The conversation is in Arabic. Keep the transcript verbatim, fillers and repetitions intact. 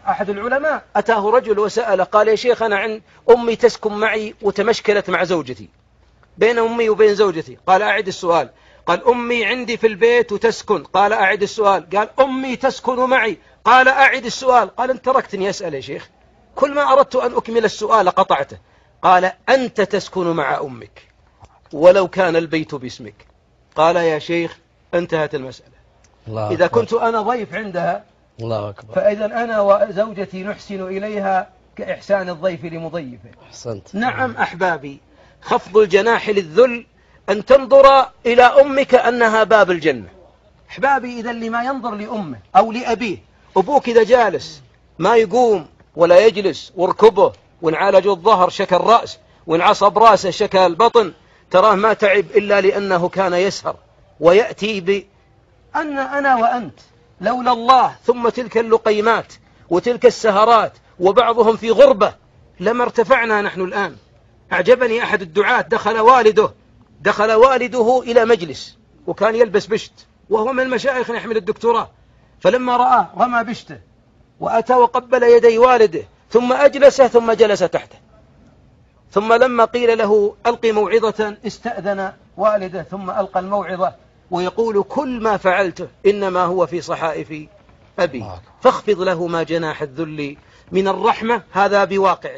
أحد العلماء أتاه رجل وسأل قال يا شيخ أنا عند أمي تسكن معي وتمشكلت مع زوجتي، بين أمي وبين زوجتي. قال أعد السؤال. قال أمي عندي في البيت وتسكن. قال أعد السؤال. قال أمي تسكن معي. قال أعد السؤال. قال أنت تركتني أسأل يا شيخ، كل ما أردت أن أكمل السؤال قطعته. قال أنت تسكن مع أمك ولو كان البيت باسمك. قال يا شيخ انتهت المسألة. الله إذا أكبر. كنت أنا ضيف عندها الله أكبر. فإذا أنا وزوجتي نحسن إليها كإحسان الضيف لمضيفه. أحسنت. نعم أحبابي، خفض الجناح للذل أن تنظر إلى أمك أنها باب الجنة. أحبابي، إذا اللي ما ينظر لأمه أو لأبيه، أبوك إذا جالس ما يقوم ولا يجلس وركبه وانعالج الظهر شكى الرأس وانعصب راسه شكى البطن، تراه ما تعب إلا لأنه كان يسهر ويأتي بأن أنا وأنت لولا الله ثم تلك اللقيمات وتلك السهرات وبعضهم في غربة لما ارتفعنا نحن الآن. أعجبني أحد الدعاة دخل والده دخل والده إلى مجلس وكان يلبس بشت وهو من المشايخ يحمل الدكتوراه، فلما رآه رمى بشته وأتى وقبل يدي والده ثم أجلسه ثم جلس تحته، ثم لما قيل له ألقي موعظة استأذن والده ثم ألقى الموعظة ويقول كل ما فعلته إنما هو في صحائف أبي، فاخفض له ما جناح الذل من الرحمة، هذا بواقع.